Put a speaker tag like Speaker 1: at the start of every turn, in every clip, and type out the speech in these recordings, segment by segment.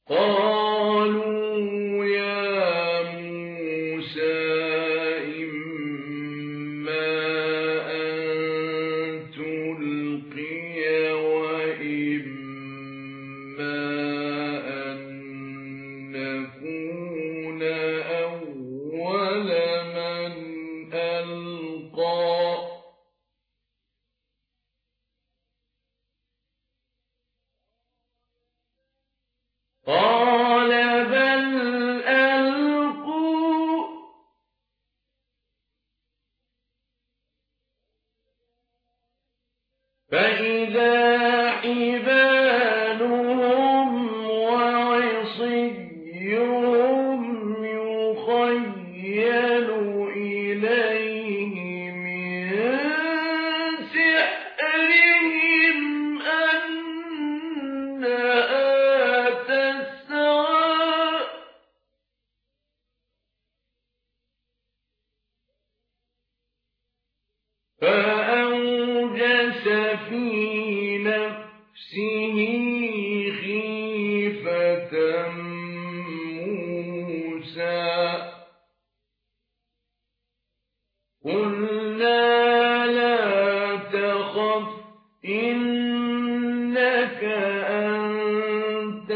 Speaker 1: قالوا يا موسى إما أن تلقي وإما أن نكون أول من ألقى قال بل ألقوا فإذا حبالهم وعصيهم يخيل إليه من سحرهم أنها تسعى فأوجس في نفسه خيفة موسى قلنا لا تخف إنك أنت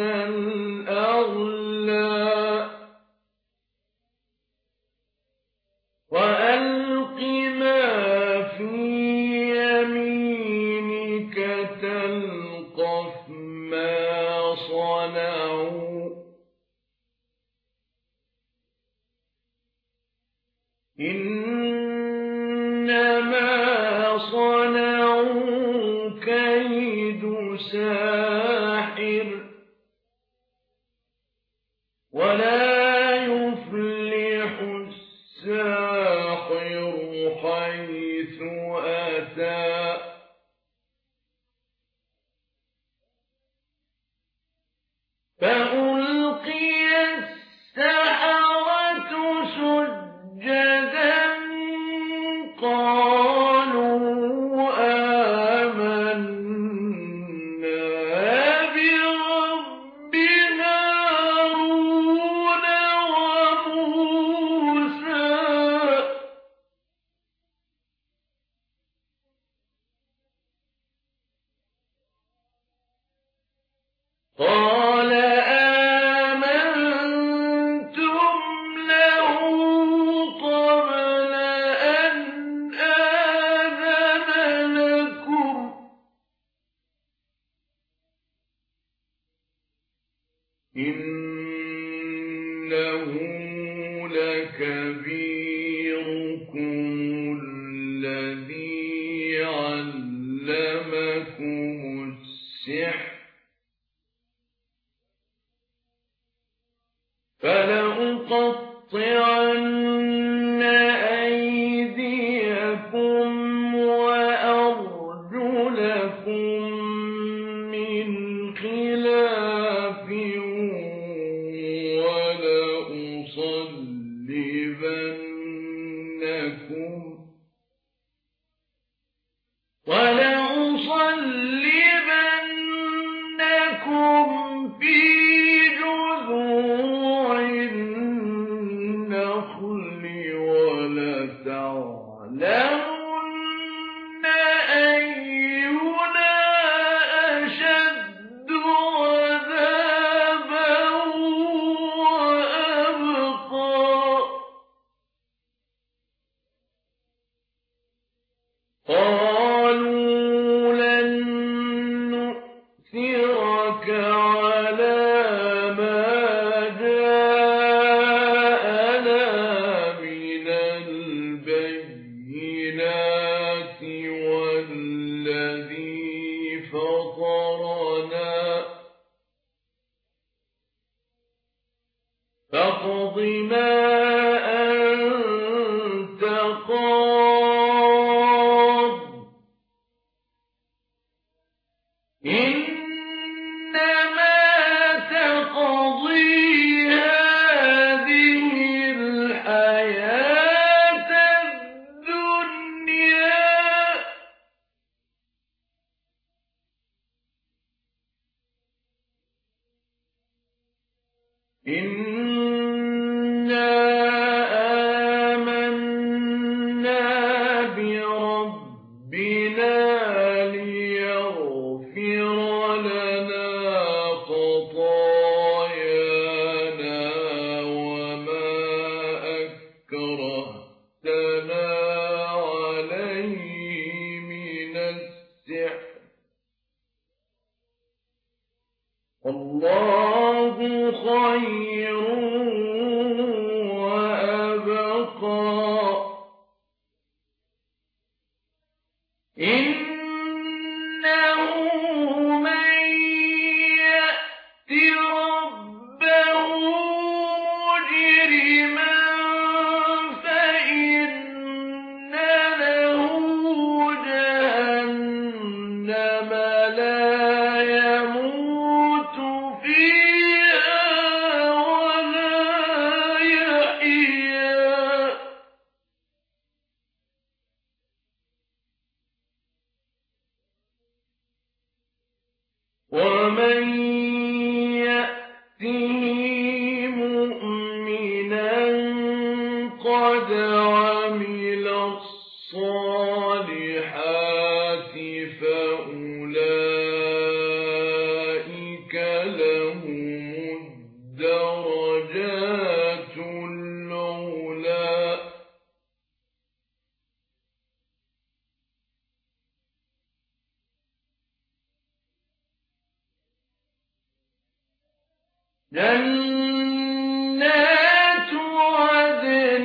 Speaker 1: الأعلى وألق ما في يمينك تلقف ما صنعوا إنما صنعوا كيد ساحر ولا يفلح الساحر حيث أتى فألقي السحرة سجدا قالوا آمنا برب هارون وموسى قال آمنتم له قبل أن آذن لكم إنه لكبيركم الذي علمكم السحر فلأقطعن أيديكم وأرجلكم من خلاف ولأصلبنكم في جذوع النخل ولتعلمن أينا أشد عذابا وأبقى قالوا لن نؤثرك على ما جاءنا من البينات والذي فطرنا فاقض ما أنت قاض إنما تقضي هذه الحياة الدنيا إنا آمنا بربنا ليغفر لنا خطايانا وما أكرهتنا عليه من السحر الله خير وأبقى إنه من يأت ربه مجرما فإن له جهنم لا يموت فيها ولا يحيا ومن يأته مؤمنا قد عمل الصالحات فأولئك لهم الدرجات العلى جنات عدن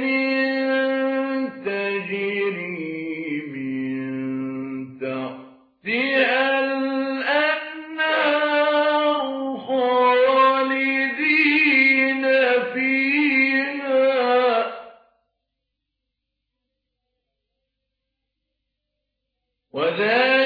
Speaker 1: تجري من تحتها الأنهار خالدين فيها وذلك